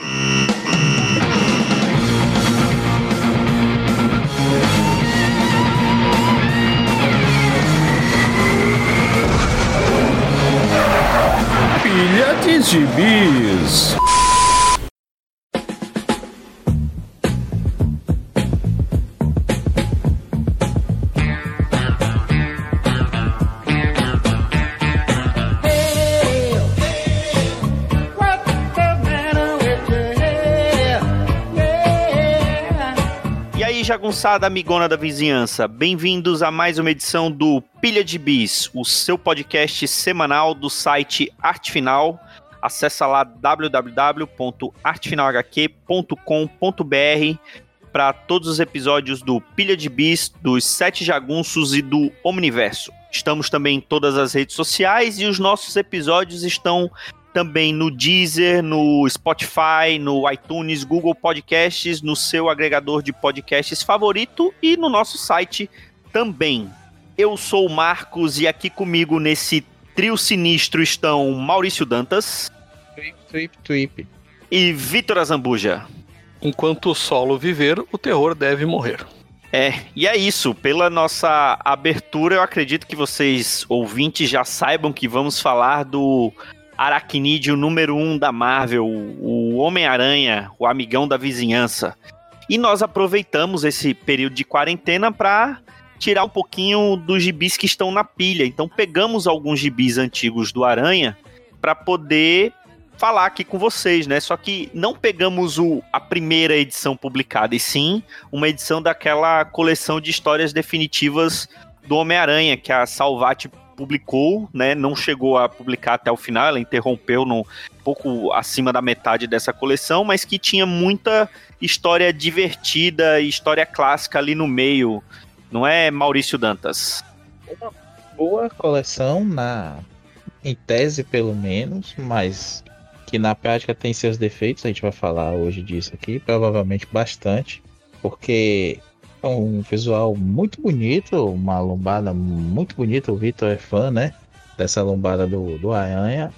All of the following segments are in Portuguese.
Pilha de Gibis. Jagunçada amigona da vizinhança, bem-vindos a mais uma edição do Pilha de Bis, o seu podcast semanal do site Arte Final. Acesse lá www.artefinalhq.com.br para todos os episódios do Pilha de Bis, dos Sete Jagunços e do Omniverso. Estamos também em todas as redes sociais e os nossos episódios estão também no Deezer, no Spotify, no iTunes, Google Podcasts, no seu agregador de podcasts favorito e no nosso site também. Eu sou o Marcos e aqui comigo nesse trio sinistro estão Maurício Dantas. Twip. E Vitor Azambuja. Enquanto o solo viver, o terror deve morrer. E é isso. Pela nossa abertura, eu acredito que vocês, ouvintes, já saibam que vamos falar do aracnídeo número 1 da Marvel, o Homem-Aranha, o amigão da vizinhança. E nós aproveitamos esse período de quarentena para tirar um pouquinho dos gibis que estão na pilha. Então pegamos alguns gibis antigos do Aranha para poder falar aqui com vocês, né? Só que não pegamos a primeira edição publicada, e sim uma edição daquela coleção de histórias definitivas do Homem-Aranha, que a Salvat publicou, né? Não chegou a publicar até o final, ela interrompeu um pouco acima da metade dessa coleção, mas que tinha muita história divertida e história clássica ali no meio, não é, Maurício Dantas? Uma boa coleção, em tese pelo menos, mas que na prática tem seus defeitos, a gente vai falar hoje disso aqui, provavelmente bastante, porque é um visual muito bonito, uma lombada muito bonita. O Vitor é fã, né? Dessa lombada do Aranha.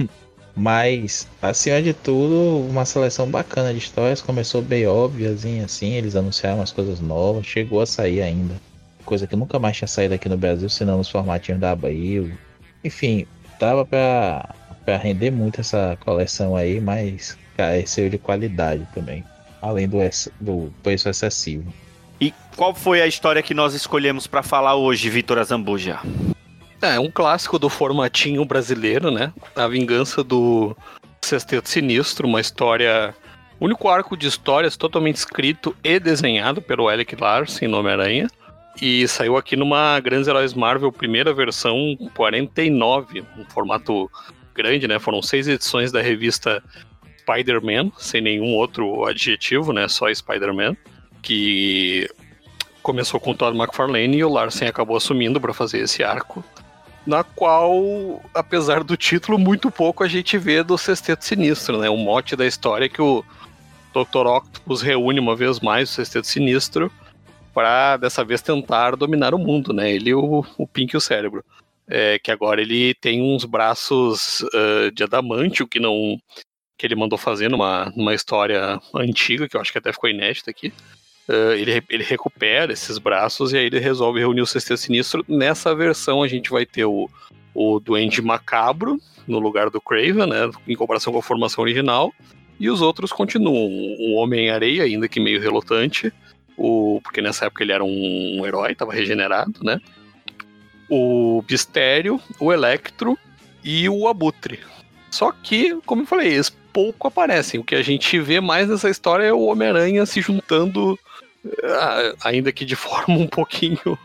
Mas, acima de tudo, uma seleção bacana de histórias. Começou bem óbviazinha, assim. Eles anunciaram umas coisas novas. Chegou a sair ainda. Coisa que nunca mais tinha saído aqui no Brasil, senão nos formatinhos da Abril. Enfim, tava pra render muito essa coleção aí, mas careceu de qualidade também. Além do preço excessivo. E qual foi a história que nós escolhemos para falar hoje, Vitor Azambuja? É um clássico do formatinho brasileiro, né? A Vingança do Sexteto Sinistro, uma história... único arco de histórias totalmente escrito e desenhado pelo Erik Larsen, no Homem-Aranha. E saiu aqui numa Grandes Heróis Marvel, primeira versão 49, um formato grande, né? Foram 6 edições da revista Spider-Man, sem nenhum outro adjetivo, né? Só Spider-Man. Que começou com o Todd McFarlane e o Larsen acabou assumindo para fazer esse arco, na qual, apesar do título, muito pouco a gente vê do Sexteto Sinistro, né? O mote da história é que o Dr. Octopus reúne uma vez mais o Sexteto Sinistro para, dessa vez, tentar dominar o mundo, né? Ele, o Pink e o Cérebro. Que agora ele tem uns braços de adamantio que ele mandou fazer numa história antiga, que eu acho que até ficou inédita aqui. Ele recupera esses braços e aí ele resolve reunir o Sexteto Sinistro. Nessa versão a gente vai ter o Duende Macabro no lugar do Kraven, né, em comparação com a formação original, e os outros continuam. O Homem-Areia, ainda que meio relutante, porque nessa época ele era um herói, estava regenerado, né? O Mistério, o Electro e o Abutre. Só que, como eu falei, eles pouco aparecem. O que a gente vê mais nessa história é o Homem-Aranha se juntando, ainda que de forma um pouquinho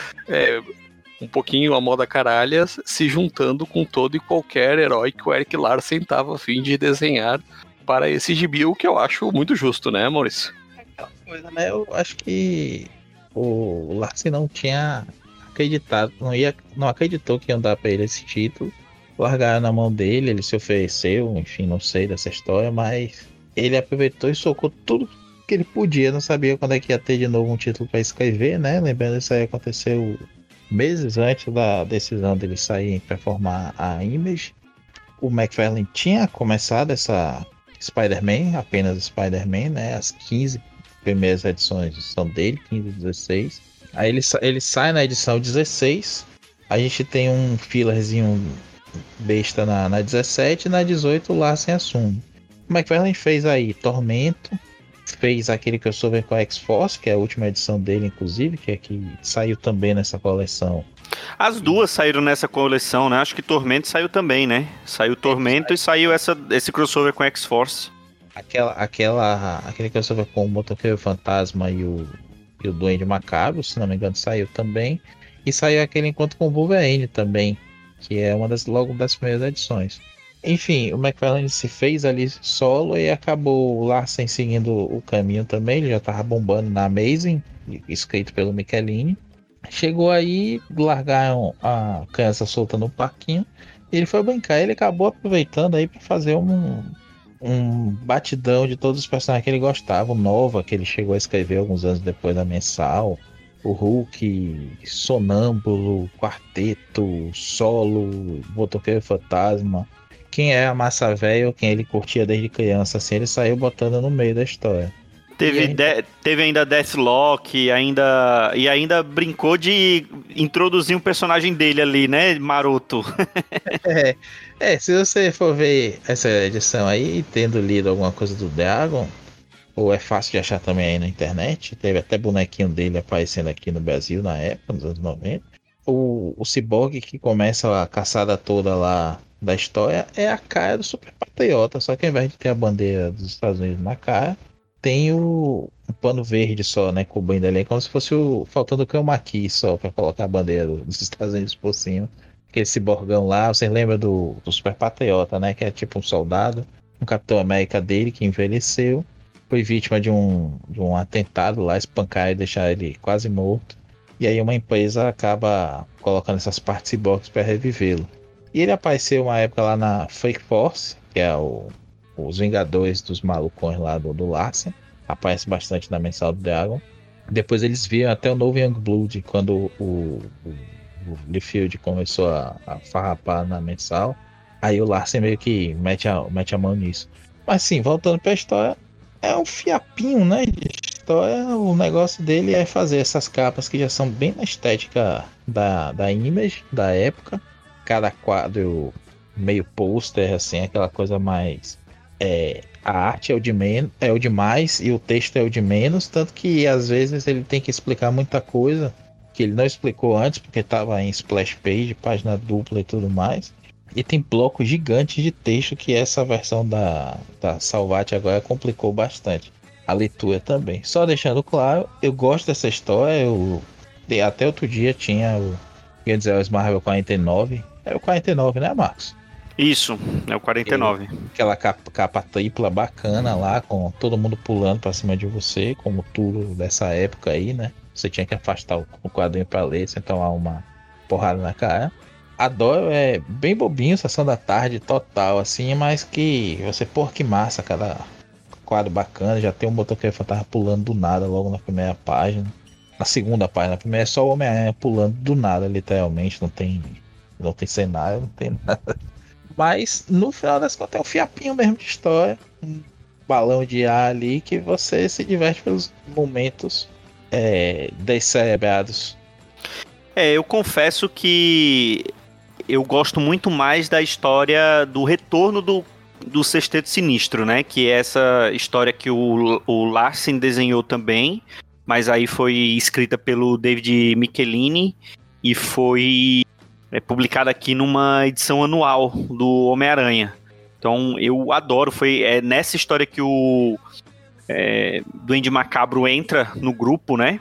a moda caralha, se juntando com todo e qualquer herói que o Erik Larsen estava a fim de desenhar para esse gibi, o que eu acho muito justo, né, Maurício? Aquela coisa, né? Eu acho que o Larsen não tinha acreditado, não acreditou que iam dar para ele esse título. Largaram na mão dele, ele se ofereceu, enfim, não sei dessa história, mas ele aproveitou e socou tudo que ele podia. Não sabia quando é que ia ter de novo um título para escrever, né? Lembrando que isso aí aconteceu meses antes da decisão dele sair para formar a Image. O McFarlane tinha começado esse Spider-Man, apenas Spider-Man, né? As 15 primeiras edições são dele, 15 e 16. Aí ele sai na edição 16. A gente tem um fillerzinho besta na 17 e na 18 o Larsen assume. O McFarlane fez aí Tormento, fez aquele crossover com a X-Force, que é a última edição dele, inclusive, que saiu também nessa coleção. As duas saíram nessa coleção, né? Acho que Tormento saiu também, né? Saiu Tormento e saiu esse crossover com a X-Force. Aquele crossover com o Motoqueiro Fantasma e o Duende Macabro, se não me engano, saiu também. E saiu aquele encontro com o Wolverine também, que é logo das primeiras edições. Enfim, o McFarlane se fez ali solo e acabou o Larsen seguindo o caminho também. Ele já estava bombando na Amazing, escrito pelo Michelini. Chegou aí, largaram a criança solta no parquinho. E ele foi brincar. Ele acabou aproveitando aí para fazer um batidão de todos os personagens que ele gostava. O Nova, que ele chegou a escrever alguns anos depois da mensal. O Hulk, Sonâmbulo, Quarteto, Solo, Motoqueiro Fantasma. Quem é a massa velha ou quem ele curtia desde criança, assim, ele saiu botando no meio da história. Teve ainda Deathlock e ainda brincou de introduzir um personagem dele ali, né, maroto? Se você for ver essa edição aí, tendo lido alguma coisa do Dragon, ou é fácil de achar também aí na internet, teve até bonequinho dele aparecendo aqui no Brasil na época, nos anos 90. O Cyborg que começa a caçada toda lá da história é a cara do Super Patriota, só que ao invés de ter a bandeira dos Estados Unidos na cara, tem um pano verde só, né, cobrindo ali, como se fosse faltando o chroma key só pra colocar a bandeira dos Estados Unidos por cima. Aquele ciborgão lá, você lembra do Super Patriota, né, que é tipo um soldado, um Capitão América dele que envelheceu, foi vítima de um atentado lá, espancar e deixar ele quase morto. E aí uma empresa acaba colocando essas partes ciborgues para revivê-lo. E ele apareceu uma época lá na Fake Force, que é os Vingadores dos malucões lá do Larsen. Aparece bastante na mensal do Dragon. Depois eles viram até o novo Youngblood, quando o Liefeld começou a farrapar na mensal. Aí o Larsen meio que mete a mão nisso. Mas sim, voltando para a história, é um fiapinho, né, de história. O negócio dele é fazer essas capas que já são bem na estética da Image, da época. Cada quadro meio pôster, assim, aquela coisa mais... a arte é o de mais e o texto é o de menos, tanto que às vezes ele tem que explicar muita coisa que ele não explicou antes, porque estava em splash page, página dupla e tudo mais. E tem blocos gigantes de texto que essa versão da Salvat agora complicou bastante. A leitura também. Só deixando claro, eu gosto dessa história. Até outro dia tinha quer dizer, o Marvel 49. É o 49, né, Marcos? Isso, é o 49. Aquela capa tripla bacana lá, com todo mundo pulando pra cima de você, como tudo dessa época aí, né? Você tinha que afastar o quadrinho pra ler, sem tomar uma porrada na cara. Adoro, é bem bobinho, sessão da tarde total, assim, mas que você, porra, que massa, cada quadro bacana. Já tem um Motoqueiro Fantasma pulando do nada logo na primeira página. Na segunda página, na primeira é só o Homem-Aranha pulando do nada, literalmente, não tem cenário, não tem nada. Mas no final das contas é um fiapinho mesmo de história, um balão de ar ali que você se diverte pelos momentos descerebrados. Eu confesso que eu gosto muito mais da história do retorno do Sexteto Sinistro, né? Que é essa história que o Larsen desenhou também, mas aí foi escrita pelo David Michelini e foi publicada aqui numa edição anual do Homem-Aranha. Então eu adoro, foi nessa história que o Duende Macabro entra no grupo, né?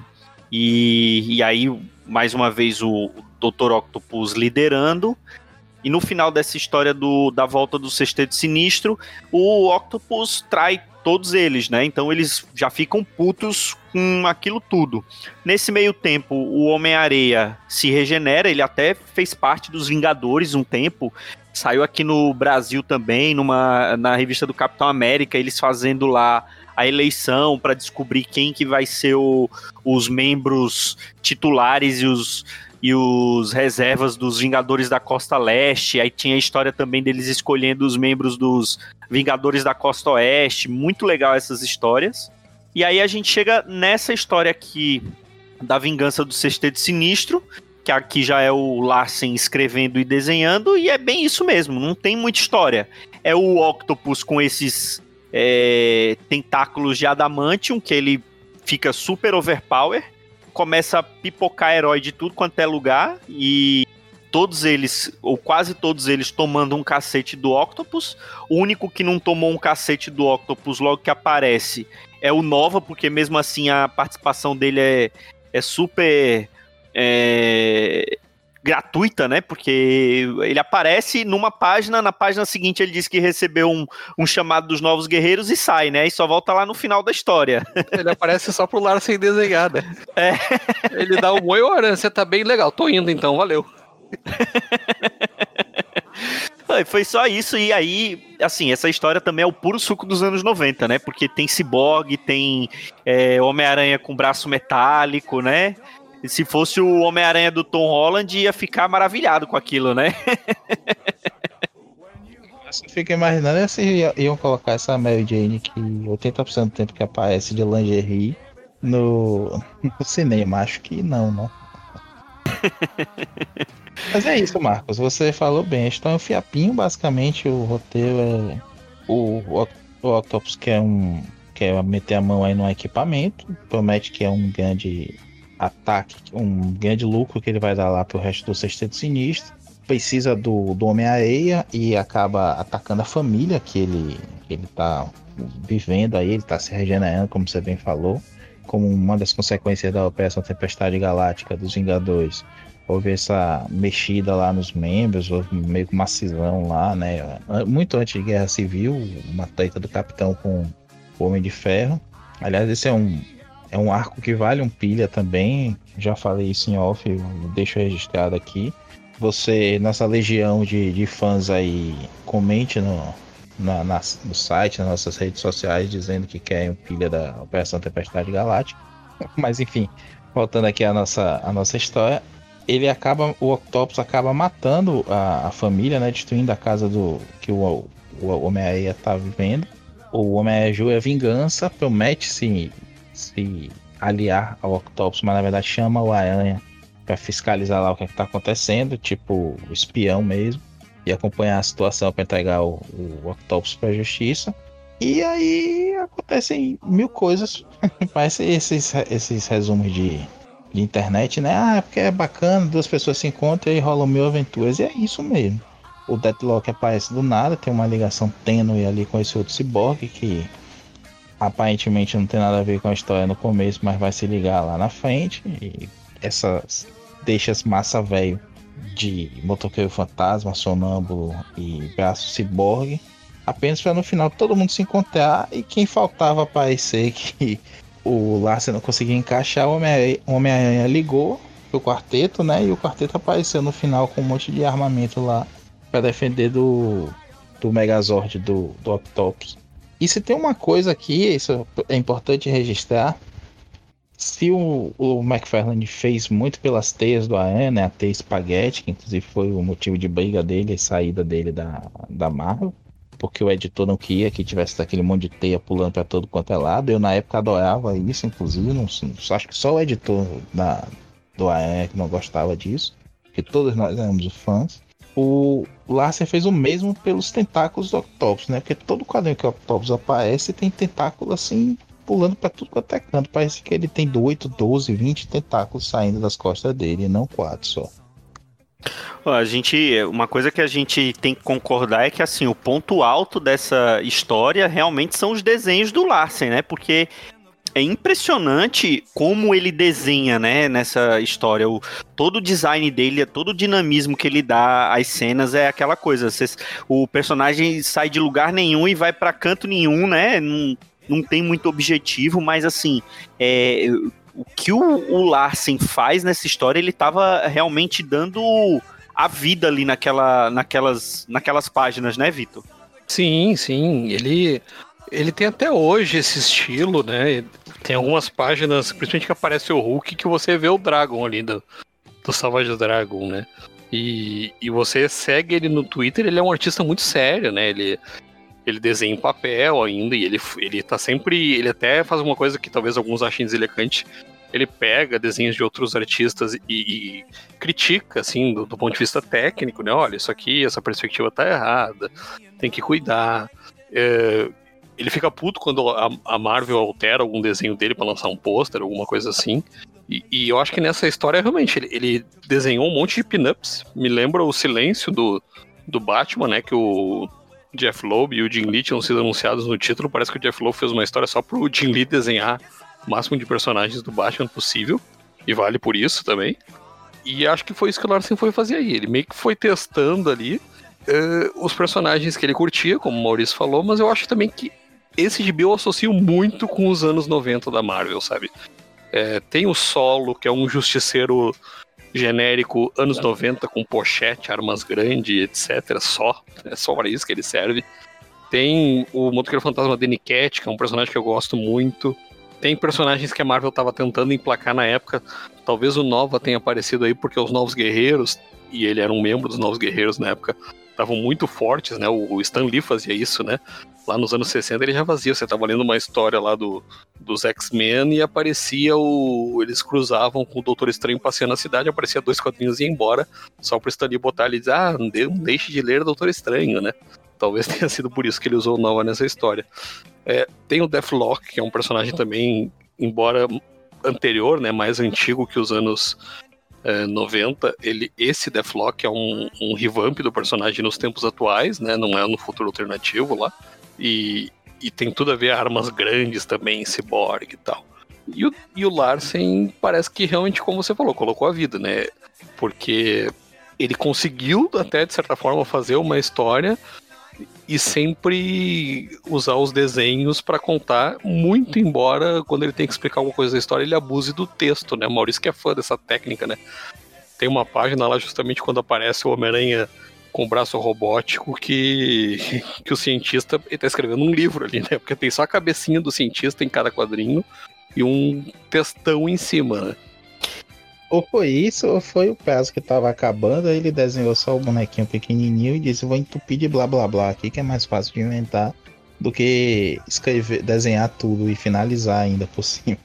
E aí, mais uma vez, o Dr. Octopus liderando. E no final dessa história da volta do Sexteto Sinistro, o Octopus trai todos eles, né? Então eles já ficam putos com aquilo tudo. Nesse meio tempo, o Homem-Areia se regenera, ele até fez parte dos Vingadores um tempo, Saiu aqui no Brasil também, na revista do Capitão América, eles fazendo lá a eleição para descobrir quem que vai ser os membros titulares e os reservas dos Vingadores da Costa Leste. Aí tinha a história também deles escolhendo os membros dos Vingadores da Costa Oeste. Muito legal essas histórias. E aí a gente chega nessa história aqui da vingança do Sexteto Sinistro, que aqui já é o Larsen escrevendo e desenhando, e é bem isso mesmo, não tem muita história. É o Octopus com esses tentáculos de adamantium, que ele fica super overpower, começa a pipocar herói de tudo quanto é lugar, e todos eles, ou quase todos eles, tomando um cacete do Octopus. O único que não tomou um cacete do Octopus logo que aparece é o Nova, porque mesmo assim a participação dele é super gratuita, né? Porque ele aparece numa página, na página seguinte ele diz que recebeu um chamado dos Novos Guerreiros e sai, né? E só volta lá no final da história. Ele aparece só pro Larsen desenhar, né? Ele dá um oi, Aranha, você tá bem legal, tô indo então, valeu. Foi só isso, e aí, assim, essa história também é o puro suco dos anos 90, né? Porque tem Cyborg, tem Homem-Aranha com braço metálico, né? E se fosse o Homem-Aranha do Tom Holland, ia ficar maravilhado com aquilo, né? Eu fico imaginando se iam colocar essa Mary Jane que 80% do tempo que aparece de lingerie no cinema. Acho que não, né? Mas é isso, Marcos. Você falou bem. Então é um fiapinho, basicamente. O roteiro é o Octopus quer meter a mão aí no equipamento. Promete que é um grande ataque, um grande lucro que ele vai dar lá pro resto do Sexteto Sinistro. Precisa do Homem-Areia e acaba atacando a família que ele tá vivendo aí. Ele tá se regenerando, como você bem falou. Como uma das consequências da Operação Tempestade Galáctica dos Vingadores, houve essa mexida lá nos membros, houve meio que uma cisão lá, né? Muito antes de Guerra Civil, uma treta do Capitão com o Homem de Ferro. Aliás, esse é um arco que vale um pilha também. Já falei isso em off, eu deixo registrado aqui. Você, nossa legião de fãs aí, comente no site, nas nossas redes sociais, dizendo que quer um pilha da Operação Tempestade Galáctica. Mas enfim, voltando aqui à nossa história, o Octopus acaba matando a família, né, destruindo a casa que o Homem-Aranha tá vivendo. O Homem-Aranha jura vingança, promete se aliar ao Octopus, mas na verdade chama o Aranha para fiscalizar lá o que é que tá acontecendo, tipo o espião mesmo, e acompanhar a situação para entregar o Octopus para a justiça. E aí acontecem mil coisas. Parece esses resumos de internet, né? Porque é bacana, duas pessoas se encontram e rolam mil aventuras. E é isso mesmo. O Deathlock aparece do nada, tem uma ligação tênue ali com esse outro ciborgue que aparentemente não tem nada a ver com a história no começo, mas vai se ligar lá na frente. E essas deixas massa velho de motoqueiro fantasma, sonâmbulo e braço ciborgue, apenas para no final todo mundo se encontrar e quem faltava aparecer que o Larsen não conseguia encaixar, o Homem-Aranha ligou pro quarteto, né? E o quarteto apareceu no final com um monte de armamento lá para defender do Megazord do Octopus. E se tem uma coisa aqui, isso é importante registrar. Se o McFarlane fez muito pelas teias do Aranha, né, a teia espaguete, que inclusive foi o motivo de briga dele e saída dele da Marvel, porque o editor não queria que tivesse aquele monte de teia pulando para todo quanto é lado. Eu na época adorava isso, inclusive, acho que só o editor do Aranha que não gostava disso, porque todos nós éramos fãs. O Larsen fez o mesmo pelos tentáculos do Octopus, né, porque todo quadrinho que o Octopus aparece tem tentáculo assim, pulando pra tudo quanto é canto. Parece que ele tem 8, 12, 20 tentáculos saindo das costas dele, e não 4 só. Uma coisa que a gente tem que concordar é que assim, o ponto alto dessa história realmente são os desenhos do Larsen, né? Porque é impressionante como ele desenha, né, nessa história. Todo o design dele, todo o dinamismo que ele dá às cenas é aquela coisa. O personagem sai de lugar nenhum e vai pra canto nenhum, né? Não tem muito objetivo, mas assim, o que o Larsen faz nessa história, ele tava realmente dando a vida ali naquelas páginas, né, Vitor? Sim, sim. Ele tem até hoje esse estilo, né? Tem algumas páginas, principalmente que aparece o Hulk, que você vê o Dragon ali do Savage Dragon, né? E você segue ele no Twitter, ele é um artista muito sério, né? Ele desenha em papel ainda, e ele tá sempre. Ele até faz uma coisa que talvez alguns achem deselegante. Ele pega desenhos de outros artistas e critica, assim, do ponto de vista técnico, né? Olha, isso aqui, essa perspectiva tá errada, tem que cuidar. Ele fica puto quando a Marvel altera algum desenho dele pra lançar um pôster, alguma coisa assim. E eu acho que nessa história, realmente, ele desenhou um monte de pin-ups. Me lembra o silêncio do Batman, né? Que o Jeff Loeb e o Jim Lee tinham sido anunciados no título. Parece que o Jeff Loeb fez uma história só pro Jim Lee desenhar o máximo de personagens do Batman possível. E vale por isso também. E acho que foi isso que o Larsen foi fazer aí. Ele meio que foi testando ali os personagens que ele curtia, como o Maurício falou. Mas eu acho também que esse gibi eu associo muito com os anos 90 da Marvel, sabe? Tem o Solo, que é um justiceiro genérico anos 90, com pochete, armas grandes, etc. É só para isso que ele serve. Tem o Motoqueiro Fantasma Danny Cat, que é um personagem que eu gosto muito. Tem personagens que a Marvel estava tentando emplacar na época. Talvez o Nova tenha aparecido aí porque os Novos Guerreiros, e ele era um membro dos Novos Guerreiros na época, estavam muito fortes, né? O Stan Lee fazia isso, né? Lá nos anos 60 ele já fazia. Você tava lendo uma história lá dos X-Men e aparecia eles cruzavam com o Doutor Estranho passeando na cidade, aparecia 2 quadrinhos e ia embora, só pro Stan Lee botar ali e dizer, não deixe de ler Doutor Estranho, né? Talvez tenha sido por isso que ele usou o Nova nessa história. Tem o Deathlock, que é um personagem também, embora anterior, né? Mais antigo que os anos 90, esse Deathlock é um revamp do personagem nos tempos atuais, né? Não é no futuro alternativo lá. E tem tudo a ver armas grandes também, cyborg e tal. E o Larsen parece que realmente, como você falou, colocou a vida, né? Porque ele conseguiu até, de certa forma, fazer uma história e sempre usar os desenhos para contar, muito embora quando ele tem que explicar alguma coisa da história ele abuse do texto, né? O Maurício que é fã dessa técnica, né? Tem uma página lá justamente quando aparece o Homem-Aranha com o braço robótico que o cientista está escrevendo um livro ali, né? Porque tem só a cabecinha do cientista em cada quadrinho e um textão em cima, né? Ou foi isso, ou foi o prazo que tava acabando, aí ele desenhou só o bonequinho pequenininho e disse, vou entupir de blá blá blá aqui, que é mais fácil de inventar do que desenhar tudo e finalizar ainda por cima.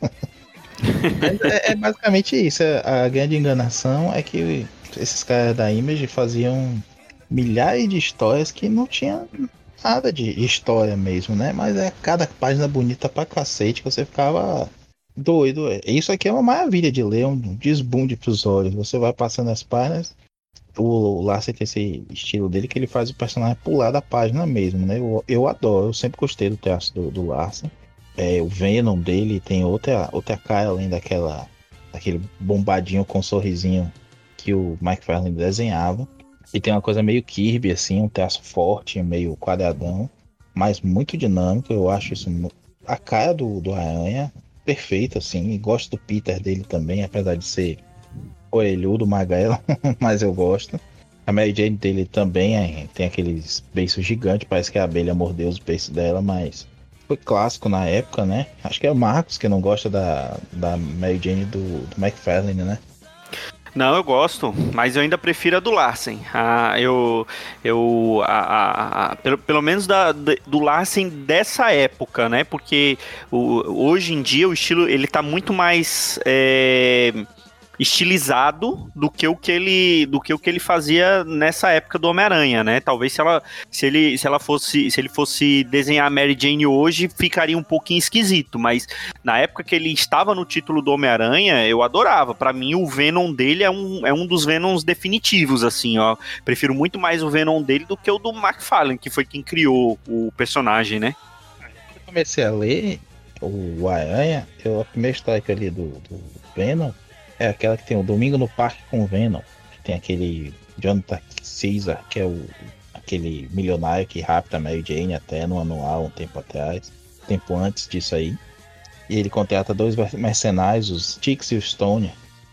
é basicamente isso. A grande enganação é que esses caras da Image faziam milhares de histórias que não tinha nada de história mesmo, né? Mas cada página bonita pra cacete que você ficava doido. Isso aqui é uma maravilha de ler, um desbunde pros olhos. Você vai passando as páginas. O Larsen tem esse estilo dele que ele faz o personagem pular da página mesmo, né? Eu adoro, eu sempre gostei do traço do Larsen. O Venom dele tem outra cara além daquele bombadinho com um sorrisinho que o McFarlane desenhava. E tem uma coisa meio Kirby, assim, um traço forte, meio quadradão, mas muito dinâmico. Eu acho isso a cara do Aranha perfeita, assim. E gosto do Peter dele também, apesar de ser orelhudo, magrelo, mas eu gosto. A Mary Jane dele também tem aqueles beiços gigantes, parece que a abelha mordeu os beiços dela, mas foi clássico na época, né? Acho que é o Marcos que não gosta da Mary Jane do McFarlane, né? Não, eu gosto, mas eu ainda prefiro a do Larsen. Pelo menos do Larsen dessa época, né? Porque hoje em dia o estilo ele tá muito mais estilizado do que o que ele fazia nessa época do Homem-Aranha, né? Talvez se ele fosse desenhar a Mary Jane hoje, ficaria um pouquinho esquisito, mas na época que ele estava no título do Homem-Aranha, eu adorava. Pra mim, o Venom dele é um dos Venoms definitivos, assim, ó. Prefiro muito mais o Venom dele do que o do McFarlane, que foi quem criou o personagem, né? Quando eu comecei a ler o Aranha, a primeira história que eu li do Venom é aquela que tem o Domingo no Parque com o Venom. Que tem aquele Jonathan Caesar, que é aquele milionário que rapta a Mary Jane até no anual um tempo atrás. Tempo antes disso aí. E ele contrata 2 mercenários, os Tix e o Stone,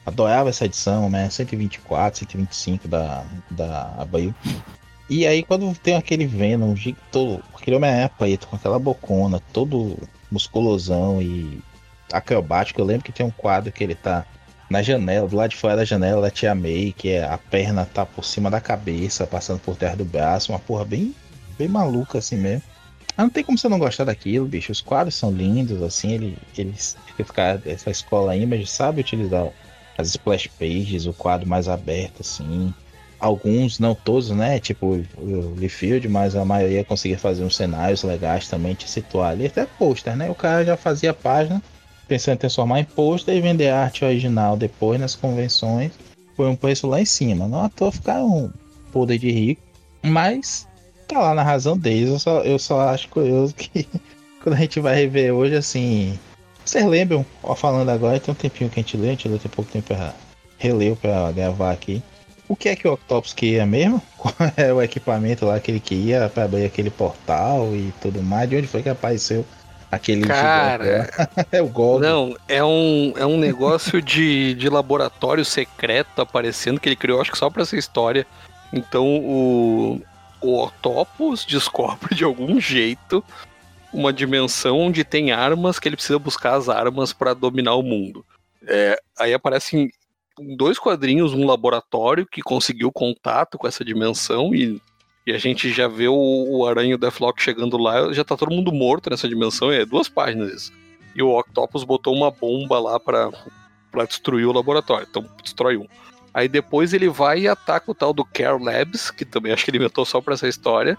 Adorava essa edição, né? 124, 125 da Abril. E aí quando tem aquele Venom, todo, aquele Homem-Aranha preto, com aquela bocona, todo musculosão e acrobático, eu lembro que tem um quadro que ele tá na janela, do lado de fora da janela da Tia May, que a perna tá por cima da cabeça, passando por trás do braço, uma porra bem maluca assim mesmo. Ah, não tem como você não gostar daquilo, bicho. Os quadros são lindos, assim, essa escola Image sabe utilizar as splash pages, o quadro mais aberto, assim. Alguns, não todos, né? Tipo o Liefeld, mas a maioria conseguia fazer uns cenários legais também, te situar ali. Até pôster, né? O cara já fazia a página pensando em transformar em pôster e vender a arte original depois nas convenções. Foi um preço lá em cima. Não à toa ficaram um poder de rico, mas tá lá na razão deles. Eu só acho curioso que quando a gente vai rever hoje, assim. Vocês lembram, ó, falando agora, tem um tempinho que a gente leu tem pouco tempo pra reler pra gravar aqui. O que é que o Octopus queria mesmo? Qual é o equipamento lá que ele queria pra abrir aquele portal e tudo mais? De onde foi que apareceu aquele Cara, é o Gog. Não, é um negócio de laboratório secreto aparecendo que ele criou, acho que só pra essa história. Então o Octopus descobre de algum jeito uma dimensão onde tem armas que ele precisa buscar as armas pra dominar o mundo. Aí aparecem em 2 quadrinhos um laboratório que conseguiu contato com essa dimensão e a gente já vê o Aranha e o Deathlock chegando lá, já tá todo mundo morto nessa dimensão, é 2 páginas isso. E o Octopus botou uma bomba lá pra destruir o laboratório, então destrói um. Aí depois ele vai e ataca o tal do Care Labs, que também acho que ele inventou só pra essa história,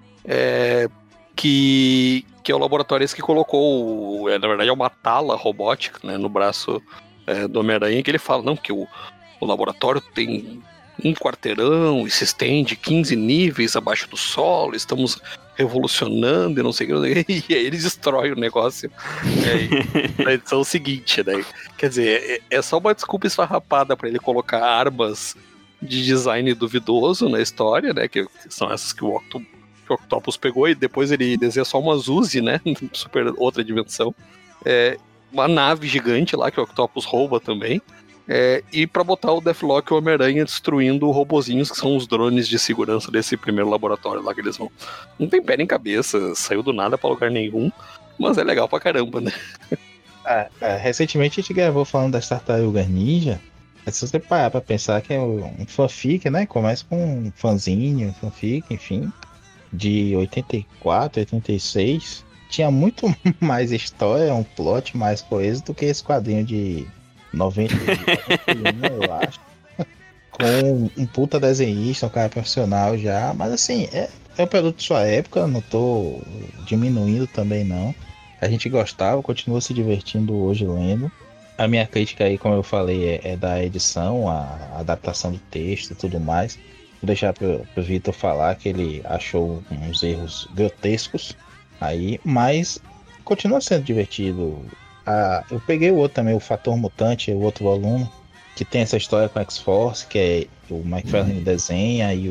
que é o laboratório esse que colocou, na verdade é uma tala robótica, né, no braço do Homem-Aranha, que ele fala, não, que o laboratório tem um quarteirão e se estende 15 níveis abaixo do solo, estamos revolucionando e não sei o que, e aí eles destroem o negócio na edição seguinte, né? Quer dizer, é só uma desculpa esfarrapada para ele colocar armas de design duvidoso na história, né? Que são essas que o Octopus pegou e depois ele desenha só umas Uzi, né? Super outra dimensão. Uma nave gigante lá que o Octopus rouba também. E pra botar o Deathlock e o Homem-Aranha destruindo robozinhos que são os drones de segurança desse primeiro laboratório lá que eles vão. Não tem pé nem cabeça, saiu do nada pra lugar nenhum, mas é legal pra caramba, né? Recentemente a gente gravou falando das Tartarugas Ninja. Se você parar pra pensar que é um fanfic, né? Começa com um fanzinho, fanfic, enfim, de 84, 86. Tinha muito mais história, um plot mais coeso do que esse quadrinho de 91, eu acho. Com um puta desenhista, um cara profissional já. Mas assim, é um produto de sua época, não tô diminuindo também não. A gente gostava, continua se divertindo hoje lendo. A minha crítica aí, como eu falei, é da edição, a adaptação de texto e tudo mais. Vou deixar pro Vitor falar que ele achou uns erros grotescos aí, mas continua sendo divertido. Eu peguei o outro também, o Fator Mutante, o outro volume, que tem essa história com a X-Force, que é o McFarlane desenha e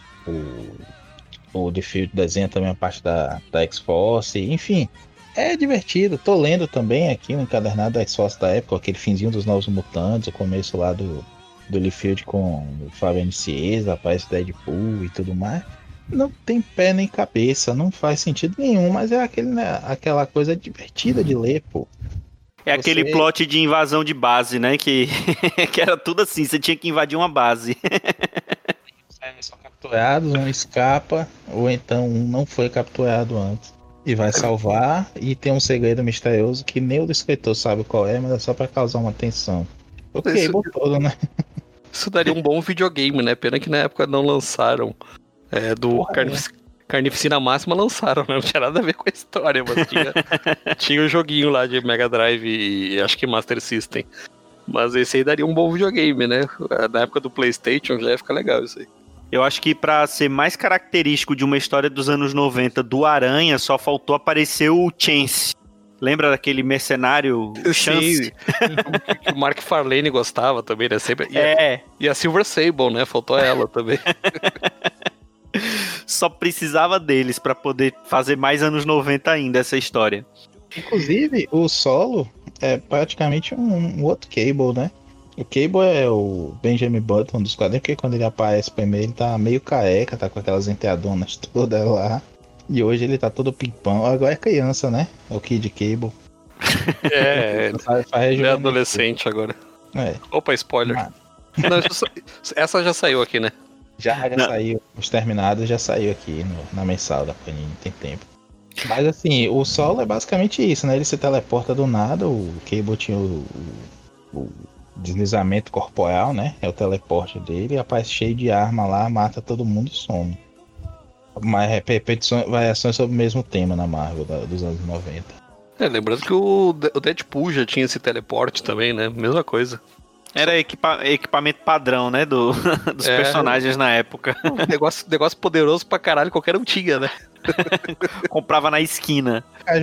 o Liefeld desenha também a parte da X-Force, enfim. É divertido, tô lendo também aqui um encadernado da X-Force da época, aquele finzinho dos Novos Mutantes, o começo lá do Liefeld com o Fabian Cieza, aparece Deadpool e tudo mais. Não tem pé nem cabeça, não faz sentido nenhum, mas é aquela coisa divertida de ler, pô. Aquele plot de invasão de base, né? Que era tudo assim, você tinha que invadir uma base. São capturados, um escapa, ou então um não foi capturado antes. E vai salvar, e tem um segredo misterioso que nem o escritor sabe qual é, mas é só pra causar uma tensão. Ok, botou, né? Isso daria um bom videogame, né? Pena que na época não lançaram. Carnificina Máxima lançaram, né? Não tinha nada a ver com a história, mas tinha um joguinho lá de Mega Drive e acho que Master System. Mas esse aí daria um bom videogame, né? Na época do PlayStation já ia ficar legal isso aí. Eu acho que pra ser mais característico de uma história dos anos 90 do Aranha, só faltou aparecer o Chance. Lembra daquele mercenário Chance? Que o Mark Farlane gostava também, né? Sempre... E a Silver Sable, né? Faltou ela também. Só precisava deles pra poder fazer mais anos 90 ainda essa história. Inclusive, o solo é praticamente um outro Cable, né? O Cable é o Benjamin Button dos quadrinhos, porque quando ele aparece primeiro ele tá meio careca, tá com aquelas enteadonas todas lá. E hoje ele tá todo pimpão. Agora é criança, né? É o Kid Cable. É, Faz ele é rejuvenescer. adolescente agora. É. Opa, spoiler. Mas Não, essa já saiu aqui, né? já Não. saiu, os terminados já saiu aqui na mensal da Panini, tem tempo. Mas assim, o solo é basicamente isso, né? Ele se teleporta do nada, o Cable tinha o deslizamento corporal, né? É o teleporte dele, aparece cheio de arma lá, mata todo mundo e some. Mas repetições, variações sobre o mesmo tema na Marvel dos anos 90. Lembrando que o Deadpool já tinha esse teleporte também, né? Mesma coisa. Era equipamento padrão, né? Dos personagens na época. Negócio poderoso pra caralho, qualquer um tinha, né? Comprava na esquina. Ficar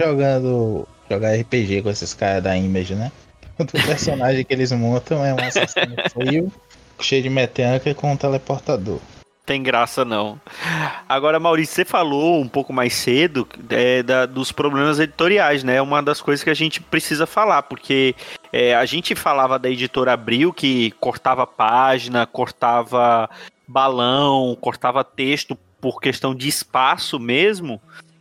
jogar RPG com esses caras da Image, né? O personagem que eles montam é um assassino frio, cheio de mecânica e com um teleportador. Tem graça não. Agora, Maurício, você falou um pouco mais cedo dos problemas editoriais, né? É uma das coisas que a gente precisa falar, porque a gente falava da editora Abril que cortava página, cortava balão, cortava texto por questão de espaço mesmo,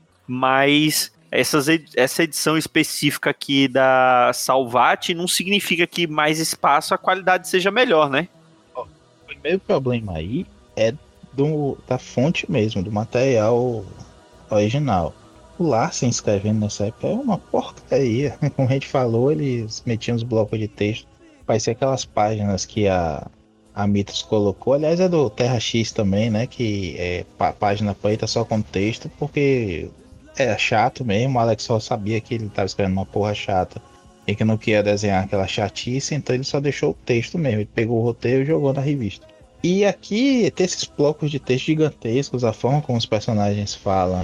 mas essa edição específica aqui da Salvat não significa que mais espaço a qualidade seja melhor, né? O primeiro problema aí é da fonte mesmo, do material original. O Larsen escrevendo nessa época é uma porcaria. Como a gente falou, eles metiam os blocos de texto. Parecia aquelas páginas que a Mitos colocou. Aliás, é do Terra X também, né? Que é página preta só com texto, porque é chato mesmo. O Alex só sabia que ele estava escrevendo uma porra chata e que não queria desenhar aquela chatice, então ele só deixou o texto mesmo. Ele pegou o roteiro e jogou na revista. E aqui tem esses blocos de texto gigantescos, a forma como os personagens falam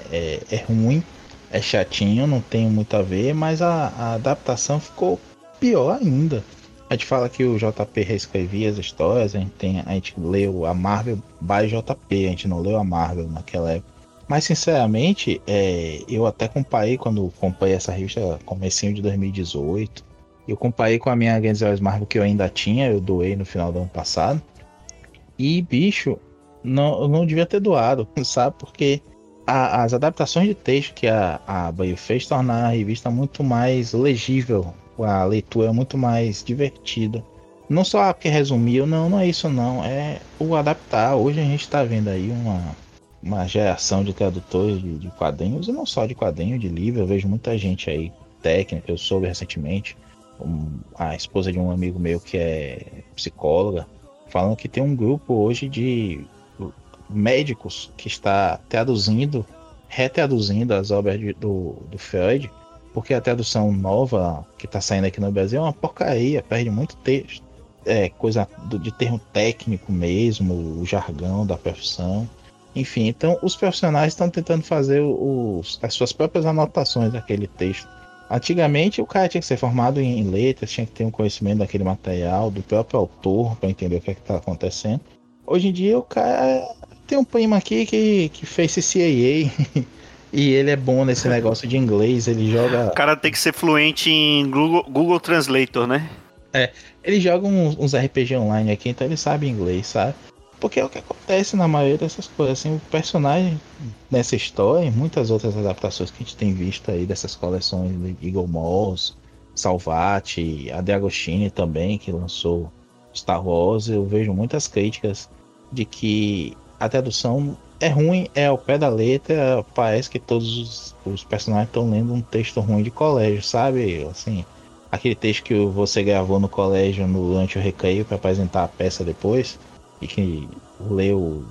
é ruim, é chatinho, não tem muito a ver, mas a adaptação ficou pior ainda. A gente fala que o JP reescrevia as histórias, a gente leu a Marvel by JP, a gente não leu a Marvel naquela época. Mas sinceramente, eu até comparei quando comprei essa revista, comecinho de 2018, eu comparei com a minha Grandes Heróis Marvel que eu ainda tinha, eu doei no final do ano passado. E, bicho, eu não devia ter doado, sabe? Porque as adaptações de texto que a Abril fez tornaram a revista muito mais legível, a leitura é muito mais divertida. Não só porque resumiu, não é isso não, é o adaptar. Hoje a gente está vendo aí uma geração de tradutores de quadrinhos, e não só de quadrinhos, de livro. Eu vejo muita gente aí, técnica, eu soube recentemente, a esposa de um amigo meu que é psicóloga, falando que tem um grupo hoje de médicos que está retraduzindo as obras do Freud, porque a tradução nova que está saindo aqui no Brasil é uma porcaria, perde muito texto, coisa de termo técnico mesmo, o jargão da profissão. Enfim, então os profissionais estão tentando fazer as suas próprias anotações daquele texto. Antigamente o cara tinha que ser formado em letras, tinha que ter um conhecimento daquele material, do próprio autor, para entender o que está acontecendo. Hoje em dia o cara tem um primo aqui que fez CCAA e ele é bom nesse negócio de inglês, ele joga... O cara tem que ser fluente em Google Translator, né? Ele joga uns RPG online aqui, então ele sabe inglês, sabe? Porque é o que acontece na maioria dessas coisas, assim, o personagem nessa história e muitas outras adaptações que a gente tem visto aí dessas coleções de Eagle Moss, Salvat, a De Agostini também, que lançou Star Wars, eu vejo muitas críticas de que a tradução é ruim, é ao pé da letra, parece que todos os personagens estão lendo um texto ruim de colégio, sabe? Assim, aquele texto que você gravou no colégio durante o recreio para apresentar a peça depois, e que leu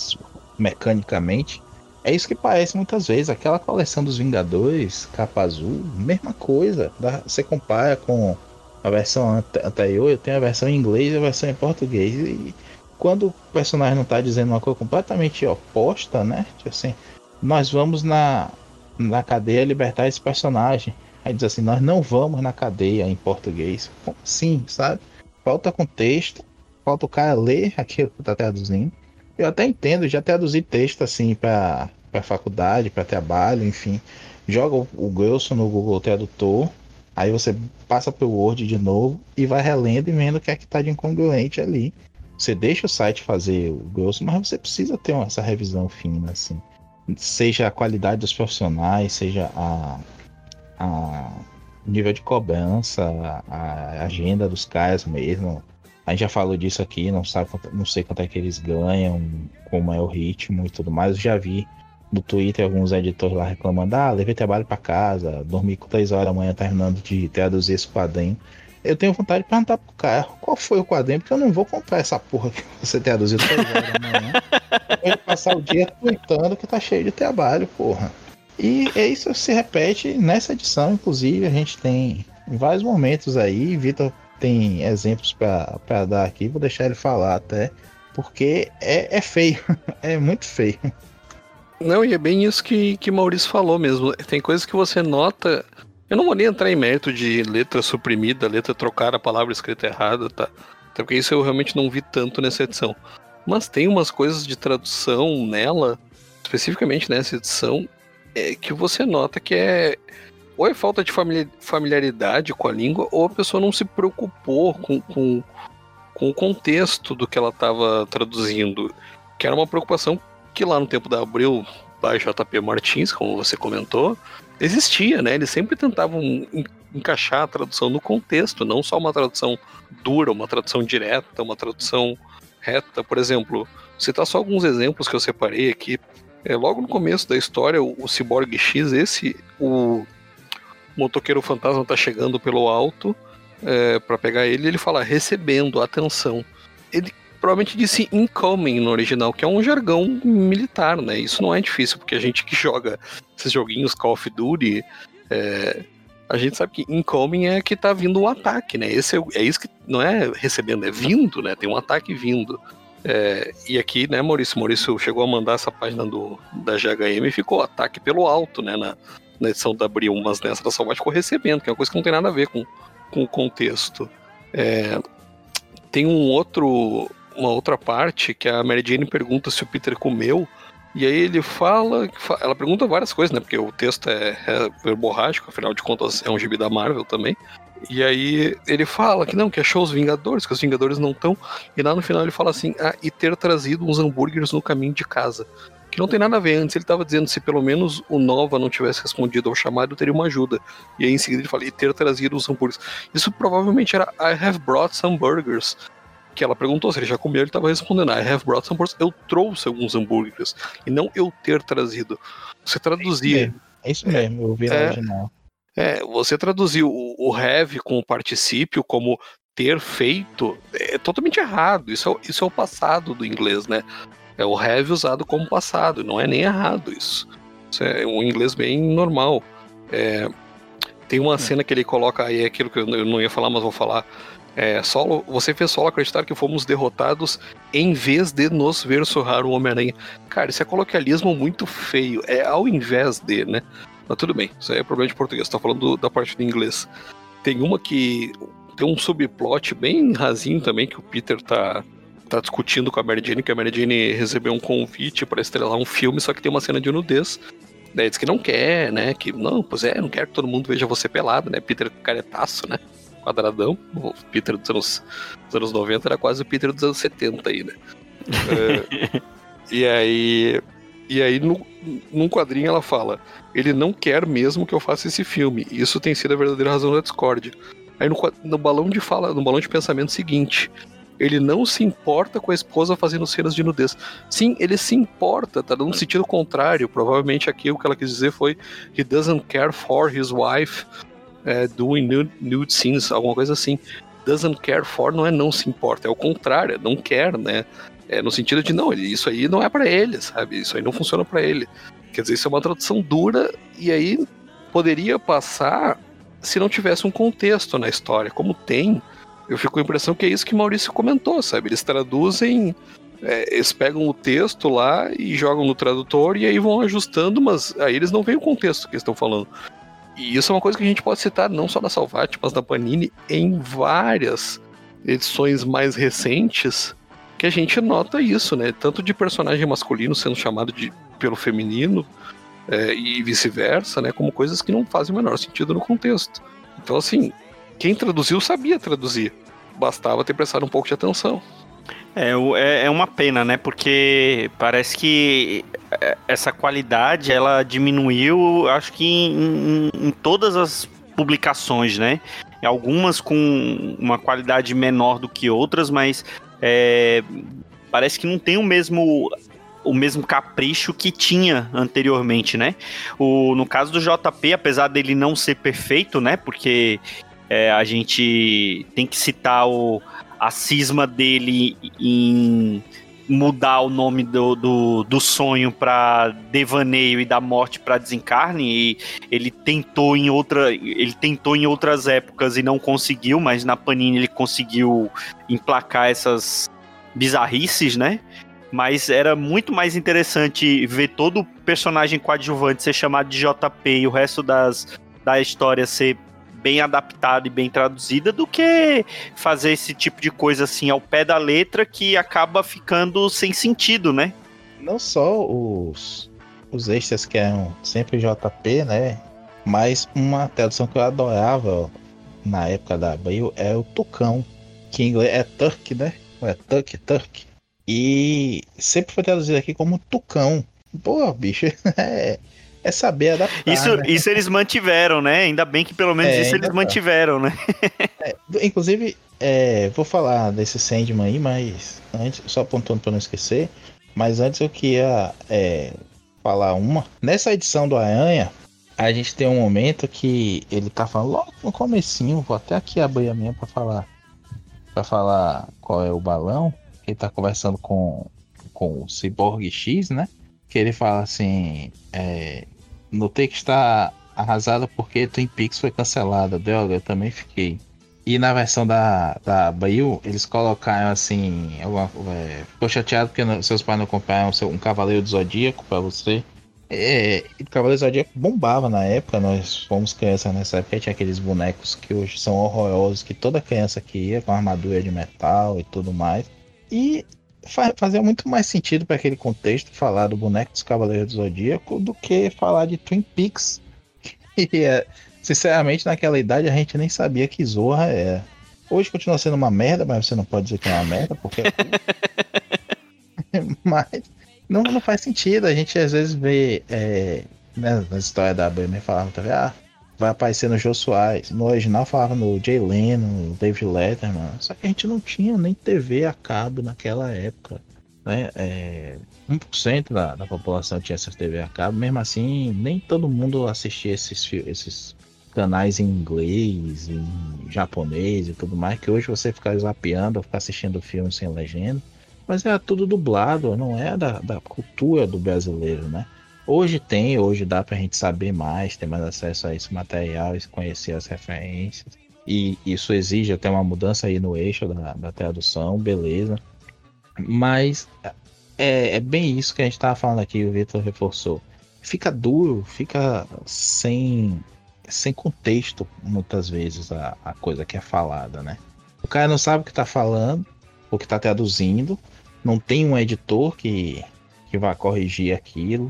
mecanicamente. É isso que parece muitas vezes. Aquela coleção dos Vingadores, capa azul, mesma coisa. Você compara com a versão anterior, eu tenho a versão em inglês e a versão em português. E quando o personagem não está dizendo uma coisa completamente oposta, né? Tipo assim, nós vamos na cadeia libertar esse personagem. Aí diz assim, nós não vamos na cadeia em português. Como assim, sabe? Falta contexto. Falta o cara ler aquilo que tá traduzindo. Eu até entendo, já traduzi texto assim para faculdade, para trabalho, enfim. Joga o grosso no Google Tradutor Aí você passa pelo Word de novo e vai relendo e vendo o que é que tá de incongruente ali. Você deixa o site fazer o grosso, mas você precisa ter essa revisão fina, assim. Seja a qualidade dos profissionais, seja a nível de cobrança, a agenda dos caras mesmo. A gente já falou disso aqui, não sei quanto é que eles ganham, como é o ritmo e tudo mais. Eu já vi no Twitter alguns editores lá reclamando: levei trabalho para casa, dormi 3 horas da manhã terminando de traduzir esse quadrinho. Eu tenho vontade de perguntar pro cara qual foi o quadrinho, porque eu não vou comprar essa porra que você traduziu 3 horas da manhã. Eu vou passar o dia tweetando que tá cheio de trabalho, porra. E isso se repete nessa edição, inclusive a gente tem vários momentos aí. Vitor tem exemplos para dar aqui, vou deixar ele falar até, porque é feio, é muito feio. Não, e é bem isso que Maurício falou mesmo. Tem coisas que você nota. Eu não vou nem entrar em mérito de letra suprimida, letra trocada, a palavra escrita errada, tá? Até porque isso eu realmente não vi tanto nessa edição. Mas tem umas coisas de tradução nela, especificamente nessa edição, que você nota que ou é falta de familiaridade com a língua, ou a pessoa não se preocupou com o contexto do que ela estava traduzindo, que era uma preocupação que lá no tempo da Abril, da JP Martins, como você comentou, existia, né? Eles sempre tentavam encaixar a tradução no contexto, não só uma tradução dura, uma tradução direta, uma tradução reta. Por exemplo, citar só alguns exemplos que eu separei aqui. Logo no começo da história, o Cyborg X, o motoqueiro fantasma tá chegando pelo alto para pegar ele, e ele fala recebendo, atenção. Ele provavelmente disse incoming no original, que é um jargão militar, né? Isso não é difícil, porque a gente que joga esses joguinhos Call of Duty, a gente sabe que incoming é que tá vindo um ataque, né? É isso que não é recebendo, é vindo, né? Tem um ataque vindo. E aqui, né, Maurício chegou a mandar essa página da GHM e ficou ataque pelo alto, né? Na edição da Abril, mas nessa da Salvage ficou recebendo, que é uma coisa que não tem nada a ver com o contexto. Tem uma outra parte que a Mary Jane pergunta se o Peter comeu, e aí ele ela pergunta várias coisas, né, porque o texto é verborrágico, afinal de contas é um gibi da Marvel também, e aí ele fala que não, que achou os Vingadores, que os Vingadores não estão, e lá no final ele fala assim, e ter trazido uns hambúrgueres no caminho de casa, que não tem nada a ver. Antes ele estava dizendo se pelo menos o Nova não tivesse respondido ao chamado, teria uma ajuda, e aí em seguida ele fala, e ter trazido os hambúrgueres. Isso provavelmente era I have brought some burgers, que ela perguntou se ele já comeu, ele estava respondendo, I have brought some burgers, eu trouxe alguns hambúrgueres, e não eu ter trazido. Você traduzir... É isso mesmo, eu vi no original. Você traduzir o have com o particípio como ter feito, é totalmente errado. Isso é o passado do inglês, né? É o have usado como passado, não é nem errado isso. Isso é um inglês bem normal. Tem uma cena que ele coloca aí, aquilo que eu não ia falar, mas vou falar. Solo, você fez Solo acreditar que fomos derrotados em vez de nos ver surrar o Homem-Aranha. Cara, isso é coloquialismo muito feio. É ao invés de, né? Mas tudo bem, isso aí é problema de português. Tô falando da parte do inglês. Tem uma que tem um subplot bem rasinho também, que o Peter tá discutindo com a Mary Jane, que a Mary Jane recebeu um convite para estrelar um filme, só que tem uma cena de nudez. Daí diz que não quer, né? Que não, não quero que todo mundo veja você pelado, né? Peter caretaço, né? Quadradão. O Peter dos anos 90 era quase o Peter dos anos 70 aí, né? E aí num quadrinho ela fala, ele não quer mesmo que eu faça esse filme. Isso tem sido a verdadeira razão da discórdia. Aí no balão de pensamento seguinte, ele não se importa com a esposa fazendo cenas de nudez. Sim, ele se importa, tá dando um sentido contrário. Provavelmente aqui o que ela quis dizer foi he doesn't care for his wife doing nude scenes, alguma coisa assim. Doesn't care for não se importa, é o contrário, não quer, né? No sentido de isso aí não é pra ele, sabe? Isso aí não funciona pra ele. Quer dizer, isso é uma tradução dura, e aí poderia passar se não tivesse um contexto na história. Como tem, eu fico com a impressão que é isso que Maurício comentou, sabe? Eles traduzem, eles pegam o texto lá e jogam no tradutor e aí vão ajustando, mas aí eles não veem o contexto que eles estão falando. E isso é uma coisa que a gente pode citar não só na Salvat, mas na Panini, em várias edições mais recentes, que a gente nota isso, né? Tanto de personagem masculino sendo chamado pelo feminino e vice-versa, né? Como coisas que não fazem o menor sentido no contexto. Então, assim, quem traduziu sabia traduzir. Bastava ter prestado um pouco de atenção. É uma pena, né? Porque parece que essa qualidade, ela diminuiu, acho que em todas as publicações, né? Algumas com uma qualidade menor do que outras, mas parece que não tem o mesmo capricho que tinha anteriormente, né? No caso do JP, apesar dele não ser perfeito, né? Porque a gente tem que citar a cisma dele em mudar o nome do sonho para devaneio e da morte para desencarne, e ele tentou em outras épocas e não conseguiu, mas na Panini ele conseguiu emplacar essas bizarrices, né? Mas era muito mais interessante ver todo o personagem coadjuvante ser chamado de JP e o resto da história ser bem adaptada e bem traduzida do que fazer esse tipo de coisa assim ao pé da letra que acaba ficando sem sentido, né? Não só os extras que eram sempre JP, né? Mas uma tradução que eu adorava na época da Abril é o Tucão, que em inglês é Turk, né? É Turk. E sempre foi traduzido aqui como Tucão. Pô, bicho, é saber adaptar. Isso eles mantiveram, né? Ainda bem que pelo menos isso eles mantiveram, né? Inclusive, vou falar desse Sandman aí, mas antes, só apontando para não esquecer. Mas antes eu queria falar uma. Nessa edição do Aranha, a gente tem um momento que ele tá falando logo no comecinho. Vou até aqui abrir a minha para falar qual é o balão. Ele tá conversando com o Cyborg X, né? Que ele fala assim: notei que está arrasada porque Twin Peaks foi cancelada. Droga, eu também fiquei. E na versão da Abril, eles colocaram assim: ficou chateado porque seus pais não compraram um Cavaleiro do Zodíaco pra você. O Cavaleiro do Zodíaco bombava na época. Nós fomos crianças nessa época, tinha aqueles bonecos que hoje são horrorosos, que toda criança queria, com armadura de metal e tudo mais. E fazia muito mais sentido para aquele contexto falar do boneco dos Cavaleiros do Zodíaco do que falar de Twin Peaks. E sinceramente, naquela idade a gente nem sabia que Zorra era. Hoje continua sendo uma merda, mas você não pode dizer que é uma merda, porque mas não faz sentido. A gente às vezes vê na história da BM falava também, vai aparecer no Jô Soares. No original falava no Jay Leno, no David Letterman. Só que a gente não tinha nem TV a cabo naquela época, né? 1% da população tinha essa TV a cabo. Mesmo assim, nem todo mundo assistia esses canais em inglês, em japonês e tudo mais, que hoje você fica zapeando ou ficar assistindo filme sem legenda. Mas era tudo dublado, não é da cultura do brasileiro, né? Hoje dá pra gente saber mais, ter mais acesso a esse material e conhecer as referências. E isso exige até uma mudança aí no eixo da tradução, beleza. Mas é bem isso que a gente tava falando aqui, o Victor reforçou. Fica duro, fica sem contexto, muitas vezes, a coisa que é falada, né? O cara não sabe o que tá falando, o que tá traduzindo, não tem um editor que vai corrigir aquilo.